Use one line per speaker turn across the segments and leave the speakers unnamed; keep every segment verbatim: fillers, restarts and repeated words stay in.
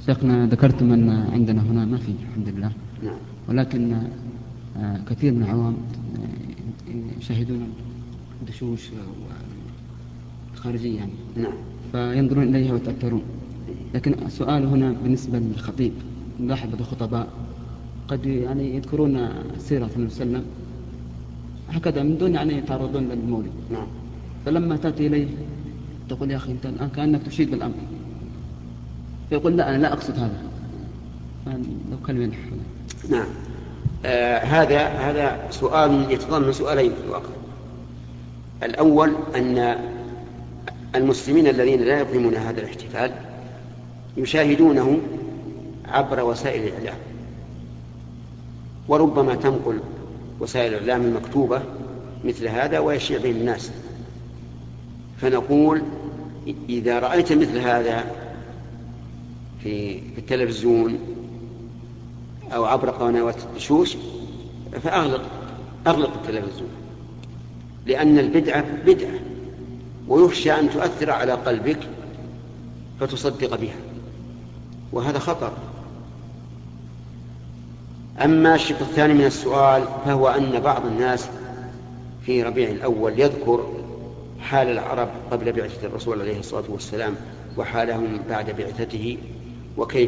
شيخنا ذكرتم أن عندنا هنا ما في الحمد لله.
نعم.
ولكن كثير من العوام يشاهدون دشوش خارجية يعني.
نعم.
فينظرون إليها ويتأثرون. لكن السؤال هنا بالنسبة للخطيب، نلاحظ الخطباء قد يعني يذكرون سيرة النبي صلى الله عليه وسلم هكذا من دون يعني يتعرضون للمولد.
نعم.
فلما تأتي إليه تقول يا أخي أنت الآن كأنك تشيد بالأمر، فيقول لا أنا لا أقصد هذا. لو كلمة نحن.
نعم. آه هذا هذا سؤال يتضمن سؤالين في الواقع. الأول أن المسلمين الذين لا يقيمون هذا الاحتفال يشاهدونه عبر وسائل الإعلام، وربما تنقل وسائل الإعلام المكتوبة مثل هذا ويشيع به الناس. فنقول إذا رأيت مثل هذا في التلفزيون أو عبر قنوات الدشوش فأغلق أغلق التلفزيون، لأن البدعة بدعة ويخشى أن تؤثر على قلبك فتصدق بها، وهذا خطر. أما الشق الثاني من السؤال فهو أن بعض الناس في ربيع الأول يذكر حال العرب قبل بعثة الرسول عليه الصلاة والسلام وحالهم بعد بعثته، وكيف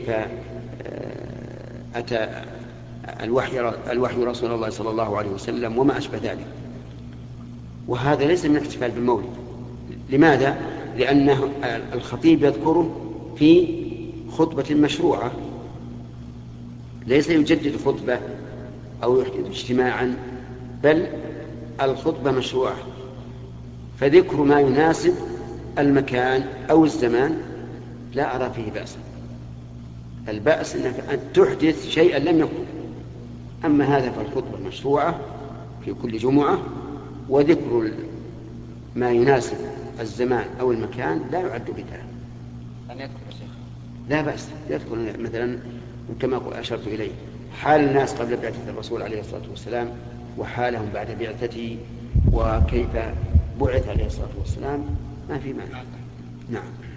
أتى الوحي, الوحي رسول الله صلى الله عليه وسلم وما أشبه ذلك. وهذا ليس من الاحتفال بالمولد. لماذا؟ لأنه الخطيب يذكره في خطبة مشروعة، ليس يجدد خطبة أو يحدث اجتماعا، بل الخطبة مشروعة، فذكر ما يناسب المكان أو الزمان لا أرى فيه بأسا. البأس أنك أن تحدث شيئا لم يكن. أما هذا فالخطبة مشروعة في كل جمعة، وذكر ما يناسب الزمان أو المكان لا يعد بدعة.
أن يذكر الشيخ
لا بأس يذكر مثلا كما أشرت إليه حال الناس قبل بعثة الرسول عليه الصلاة والسلام وحالهم بعد بعثته وكيف بعث عليه الصلاة والسلام، ما في مانع. نعم.